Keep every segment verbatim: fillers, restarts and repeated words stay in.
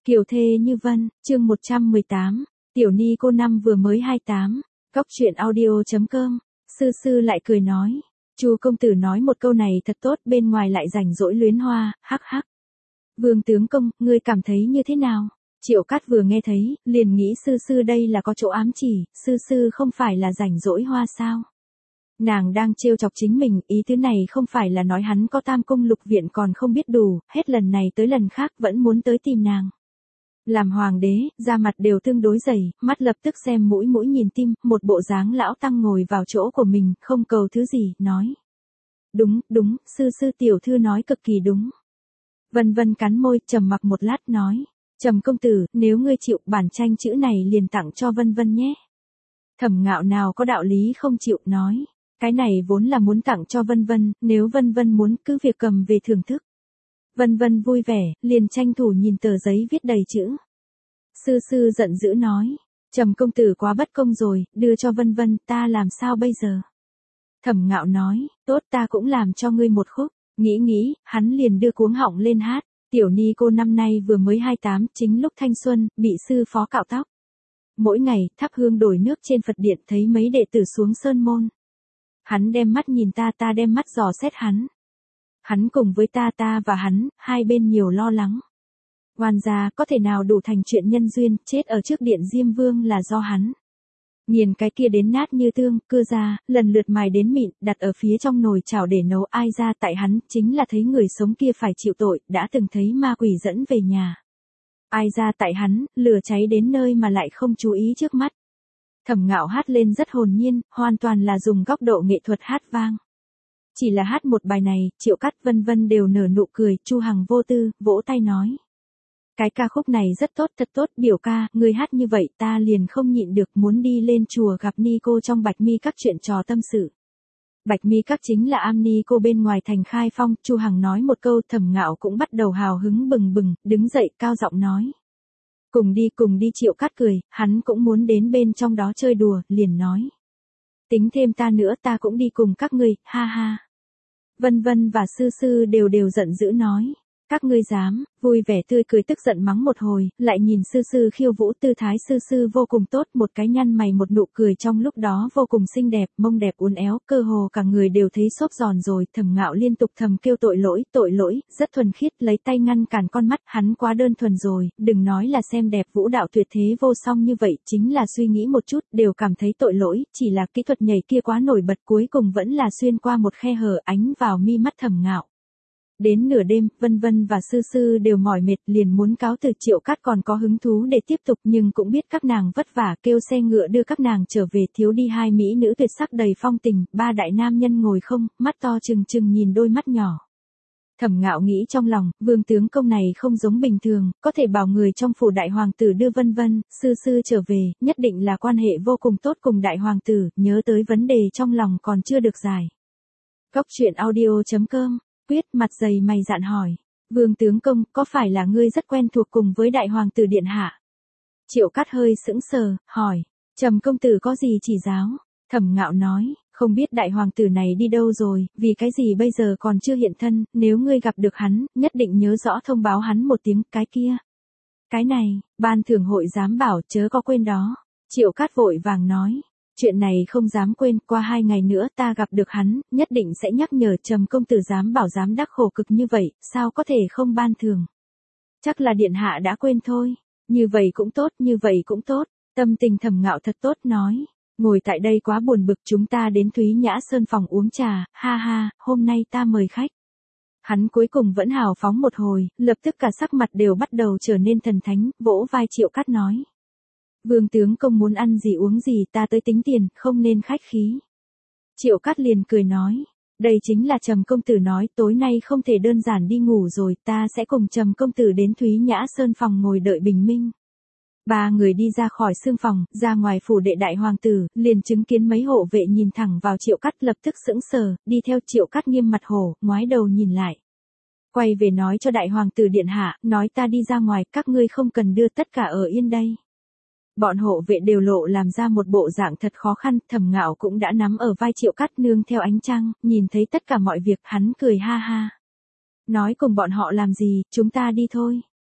Kiều thê như vân, chương một trăm mười tám, tiểu ni cô năm vừa mới hai mươi tám, góc truyện audio.com, sư sư lại cười nói. Chu công tử nói một câu này thật tốt, bên ngoài lại rảnh rỗi luyến hoa, hắc hắc. Vương tướng công, ngươi cảm thấy như thế nào? Triệu Cát vừa nghe thấy, liền nghĩ sư sư đây là có chỗ ám chỉ, sư sư không phải là rảnh rỗi hoa sao? Nàng đang trêu chọc chính mình, ý thứ này không phải là nói hắn có tam cung lục viện còn không biết đủ, hết lần này tới lần khác vẫn muốn tới tìm nàng. Làm hoàng đế, da mặt đều tương đối dày, mắt lập tức xem mũi mũi nhìn tim, một bộ dáng lão tăng ngồi vào chỗ của mình, không cầu thứ gì, nói. Đúng, đúng, sư sư tiểu thư nói cực kỳ đúng. Vân Vân cắn môi, trầm mặc một lát nói. Trầm công tử, nếu ngươi chịu, bản tranh chữ này liền tặng cho Vân Vân nhé. Thẩm Ngạo nào có đạo lý không chịu, nói. Cái này vốn là muốn tặng cho Vân Vân, nếu Vân Vân muốn cứ việc cầm về thưởng thức. Vân Vân vui vẻ, liền tranh thủ nhìn tờ giấy viết đầy chữ. Sư sư giận dữ nói, Trầm công tử quá bất công rồi, đưa cho Vân Vân, ta làm sao bây giờ? Thẩm Ngạo nói, tốt ta cũng làm cho ngươi một khúc, nghĩ nghĩ, hắn liền đưa cuống họng lên hát, tiểu ni cô năm nay vừa mới hai mươi tám, chính lúc thanh xuân, bị sư phó cạo tóc. Mỗi ngày, thắp hương đổi nước trên Phật điện thấy mấy đệ tử xuống sơn môn. Hắn đem mắt nhìn ta, ta đem mắt dò xét hắn. Hắn cùng với ta, ta và hắn, hai bên nhiều lo lắng. Oan gia có thể nào đủ thành chuyện nhân duyên, chết ở trước điện Diêm Vương là do hắn. Nhìn cái kia đến nát như tương, cưa ra, lần lượt mài đến mịn, đặt ở phía trong nồi chảo để nấu, ai ra tại hắn, chính là thấy người sống kia phải chịu tội, đã từng thấy ma quỷ dẫn về nhà. Ai ra tại hắn, lửa cháy đến nơi mà lại không chú ý trước mắt. Thẩm Ngạo hát lên rất hồn nhiên, hoàn toàn là dùng góc độ nghệ thuật hát vang. Chỉ là hát một bài này, Triệu Cát Vân Vân đều nở nụ cười, Chu Hằng vô tư, vỗ tay nói. Cái ca khúc này rất tốt, thật tốt, biểu ca, người hát như vậy ta liền không nhịn được muốn đi lên chùa gặp ni cô trong Bạch Mi Các chuyện trò tâm sự. Bạch Mi Các chính là am ni cô bên ngoài thành khai phong, Chu Hằng nói một câu, Thẩm Ngạo cũng bắt đầu hào hứng bừng bừng, đứng dậy cao giọng nói. Cùng đi cùng đi, Triệu Cát cười, hắn cũng muốn đến bên trong đó chơi đùa, liền nói. Tính thêm ta nữa ta cũng đi cùng các ngươi, ha ha. Vân Vân và sư sư đều đều giận dữ nói. Các ngươi dám, vui vẻ tươi cười tức giận mắng một hồi, lại nhìn sư sư khiêu vũ, tư thái sư sư vô cùng tốt, một cái nhăn mày một nụ cười trong lúc đó vô cùng xinh đẹp, mông đẹp uốn éo, cơ hồ cả người đều thấy xốp giòn rồi. Thẩm Ngạo liên tục thầm kêu tội lỗi, tội lỗi, rất thuần khiết, lấy tay ngăn cản con mắt, hắn quá đơn thuần rồi, đừng nói là xem đẹp vũ đạo tuyệt thế vô song như vậy, chính là suy nghĩ một chút, đều cảm thấy tội lỗi, chỉ là kỹ thuật nhảy kia quá nổi bật, cuối cùng vẫn là xuyên qua một khe hở ánh vào mi mắt Thẩm Ngạo. Đến nửa đêm, Vân Vân và sư sư đều mỏi mệt, liền muốn cáo từ. Triệu Cát còn có hứng thú để tiếp tục, nhưng cũng biết các nàng vất vả, kêu xe ngựa đưa các nàng trở về. Thiếu đi hai mỹ nữ tuyệt sắc đầy phong tình, ba đại nam nhân ngồi không, mắt to trừng trừng nhìn đôi mắt nhỏ. Thẩm Ngạo nghĩ trong lòng, vương tướng công này không giống bình thường, có thể bảo người trong phủ đại hoàng tử đưa Vân Vân, sư sư trở về, nhất định là quan hệ vô cùng tốt cùng đại hoàng tử, nhớ tới vấn đề trong lòng còn chưa được giải. Góc truyện audio.com. Quyết mặt dày mày dạn hỏi, vương tướng công, có phải là ngươi rất quen thuộc cùng với đại hoàng tử điện hạ? Triệu Cát hơi sững sờ, hỏi, Trầm công tử có gì chỉ giáo? Thẩm Ngạo nói, không biết đại hoàng tử này đi đâu rồi, vì cái gì bây giờ còn chưa hiện thân, nếu ngươi gặp được hắn, nhất định nhớ rõ thông báo hắn một tiếng, cái kia. Cái này, ban thưởng hội dám bảo, chớ có quên đó. Triệu Cát vội vàng nói. Chuyện này không dám quên, qua hai ngày nữa ta gặp được hắn, nhất định sẽ nhắc nhở. Trầm công tử dám bảo dám đắc khổ cực như vậy, sao có thể không ban thưởng. Chắc là điện hạ đã quên thôi, như vậy cũng tốt, như vậy cũng tốt, tâm tình Thẩm Ngạo thật tốt nói, ngồi tại đây quá buồn bực, chúng ta đến Thúy Nhã Sơn phòng uống trà, ha ha, hôm nay ta mời khách. Hắn cuối cùng vẫn hào phóng một hồi, lập tức cả sắc mặt đều bắt đầu trở nên thần thánh, vỗ vai Triệu Cát nói. Vương tướng công muốn ăn gì uống gì ta tới tính tiền, không nên khách khí. Triệu Cát liền cười nói, đây chính là Trầm công tử nói, tối nay không thể đơn giản đi ngủ rồi, ta sẽ cùng Trầm công tử đến Thúy Nhã Sơn phòng ngồi đợi bình minh. Ba người đi ra khỏi sương phòng, ra ngoài phủ đệ đại hoàng tử, liền chứng kiến mấy hộ vệ nhìn thẳng vào Triệu Cát, lập tức sững sờ, đi theo Triệu Cát nghiêm mặt hổ, ngoái đầu nhìn lại. Quay về nói cho đại hoàng tử điện hạ, nói ta đi ra ngoài, các ngươi không cần đưa, tất cả ở yên đây. Bọn hộ vệ đều lộ làm ra một bộ dạng thật khó khăn, Thẩm Ngạo cũng đã nắm ở vai Triệu Cát nương theo ánh trăng, nhìn thấy tất cả mọi việc, hắn cười ha ha. Nói cùng bọn họ làm gì, chúng ta đi thôi.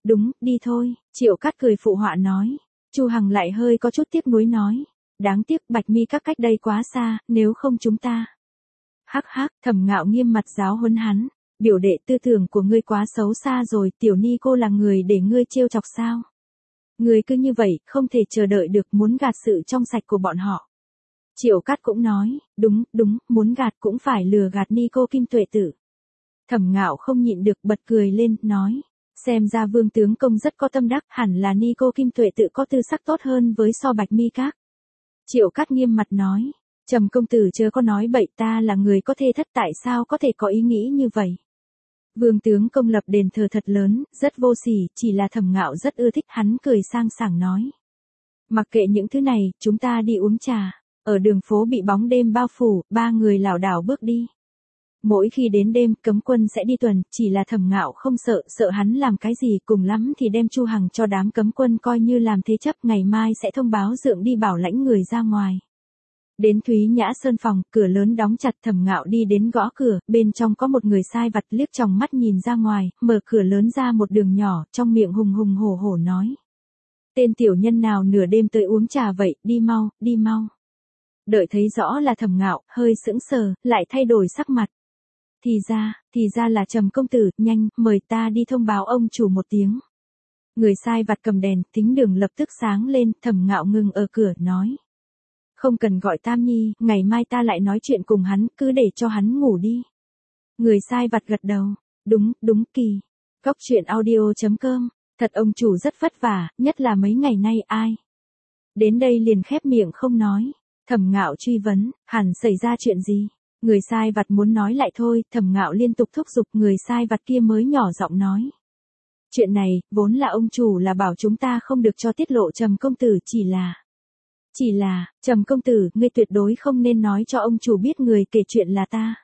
Đúng, đi thôi, Triệu Cát cười phụ họa nói. Chu Hằng lại hơi có chút tiếc nuối nói. Đáng tiếc Bạch Mi các cách đây quá xa, nếu không chúng ta. Hắc hắc, Thẩm Ngạo nghiêm mặt giáo huấn hắn. Biểu đệ tư tưởng của ngươi quá xấu xa rồi, tiểu ni cô là người để ngươi trêu chọc sao? Ngươi cứ như vậy, không thể chờ đợi được muốn gạt sự trong sạch của bọn họ. Triệu Cát cũng nói, đúng, đúng, muốn gạt cũng phải lừa gạt ni cô Kim Tuệ Tử. Thẩm Ngạo không nhịn được bật cười lên, nói. Xem ra Vương tướng công rất có tâm đắc, hẳn là ni cô Kim Tuệ Tử có tư sắc tốt hơn với so Bạch Mi các. Triệu Cát nghiêm mặt nói. Trầm công tử chớ có nói bậy, ta là người có thê thất tại sao có thể có ý nghĩ như vậy. Vương tướng công lập đền thờ thật lớn, rất vô sỉ, chỉ là Thẩm Ngạo rất ưa thích, hắn cười sang sảng nói. Mặc kệ những thứ này, chúng ta đi uống trà. Ở đường phố bị bóng đêm bao phủ, ba người lảo đảo bước đi. Mỗi khi đến đêm, cấm quân sẽ đi tuần, chỉ là Thẩm Ngạo không sợ, sợ hắn làm cái gì, cùng lắm thì đem Chu Hằng cho đám cấm quân coi như làm thế chấp, ngày mai sẽ thông báo dượng đi bảo lãnh người ra ngoài. Đến Thúy Nhã Sơn phòng, cửa lớn đóng chặt, Thẩm Ngạo đi đến gõ cửa, bên trong có một người sai vặt liếc tròng mắt nhìn ra ngoài, mở cửa lớn ra một đường nhỏ, trong miệng hùng hùng hổ hổ nói. Tên tiểu nhân nào nửa đêm tới uống trà vậy, đi mau, đi mau. Đợi thấy rõ là Thẩm Ngạo, hơi sững sờ, lại thay đổi sắc mặt. Thì ra, thì ra là Trầm công tử, nhanh, mời ta đi thông báo ông chủ một tiếng. Người sai vặt cầm đèn, thính đường lập tức sáng lên, Thẩm Ngạo ngừng ở cửa, nói. Không cần gọi Tam Nhi, ngày mai ta lại nói chuyện cùng hắn, cứ để cho hắn ngủ đi. Người sai vặt gật đầu. Đúng, đúng kỳ. Góc truyện audio chấm com. Thật ông chủ rất vất vả, nhất là mấy ngày nay ai. Đến đây liền khép miệng không nói. Thẩm Ngạo truy vấn, hẳn xảy ra chuyện gì? Người sai vặt muốn nói lại thôi, Thẩm Ngạo liên tục thúc giục, người sai vặt kia mới nhỏ giọng nói. Chuyện này, vốn là ông chủ là bảo chúng ta không được cho tiết lộ Trầm công tử, chỉ là... Chỉ là, Trầm công tử, ngươi tuyệt đối không nên nói cho ông chủ biết người kể chuyện là ta.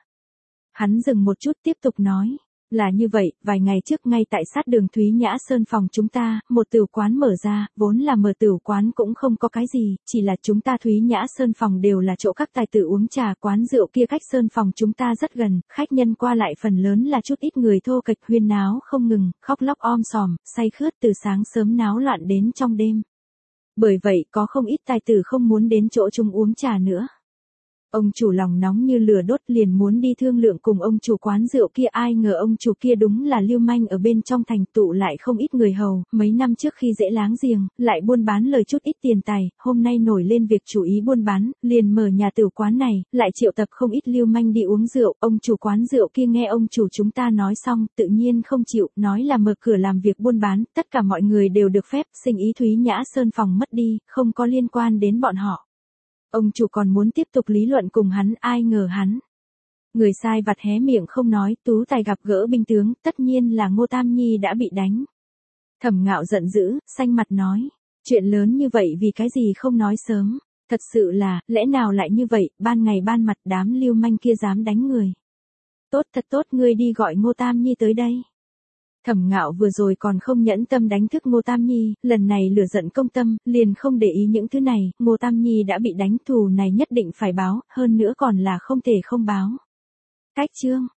Hắn dừng một chút tiếp tục nói. Là như vậy, vài ngày trước ngay tại sát đường Thúy Nhã Sơn phòng chúng ta, một tửu quán mở ra, vốn là mở tửu quán cũng không có cái gì, chỉ là chúng ta Thúy Nhã Sơn phòng đều là chỗ các tài tử uống trà, quán rượu kia cách Sơn phòng chúng ta rất gần, khách nhân qua lại phần lớn là chút ít người thô kệch huyên náo không ngừng, khóc lóc om sòm, say khướt từ sáng sớm náo loạn đến trong đêm. Bởi vậy có không ít tài tử không muốn đến chỗ chúng uống trà nữa. Ông chủ lòng nóng như lửa đốt liền muốn đi thương lượng cùng ông chủ quán rượu kia, ai ngờ ông chủ kia đúng là lưu manh ở bên trong thành, tụ lại không ít người hầu, mấy năm trước khi dễ láng giềng, lại buôn bán lời chút ít tiền tài, hôm nay nổi lên việc chủ ý buôn bán, liền mở nhà tửu quán này, lại triệu tập không ít lưu manh đi uống rượu, ông chủ quán rượu kia nghe ông chủ chúng ta nói xong, tự nhiên không chịu, nói là mở cửa làm việc buôn bán, tất cả mọi người đều được phép, sinh ý Thúy Nhã Sơn phòng mất đi, không có liên quan đến bọn họ. Ông chủ còn muốn tiếp tục lý luận cùng hắn, ai ngờ hắn. Người sai vặt hé miệng không nói, tú tài gặp gỡ binh tướng, tất nhiên là Ngô Tam Nhi đã bị đánh. Thẩm Ngạo giận dữ, xanh mặt nói. Chuyện lớn như vậy vì cái gì không nói sớm, thật sự là, lẽ nào lại như vậy, ban ngày ban mặt đám lưu manh kia dám đánh người. Tốt thật tốt, ngươi đi gọi Ngô Tam Nhi tới đây. Thẩm Ngạo vừa rồi còn không nhẫn tâm đánh thức Ngô Tam Nhi, lần này lửa giận công tâm, liền không để ý những thứ này, Ngô Tam Nhi đã bị đánh, thù này nhất định phải báo, hơn nữa còn là không thể không báo. Cách chương